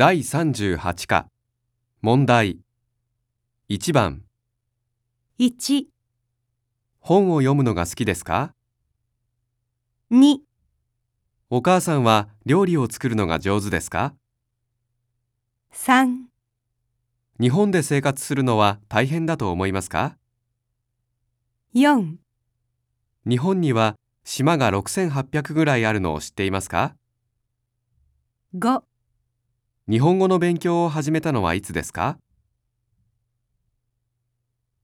第38課問題1番 1、 本を読むのが好きですか？ 2、 お母さんは料理を作るのが上手ですか？ 3、 日本で生活するのは大変だと思いますか？ 4、 日本には島が6800ぐらいあるのを知っていますか？ 5 日本語の勉強を始めたのはいつですか？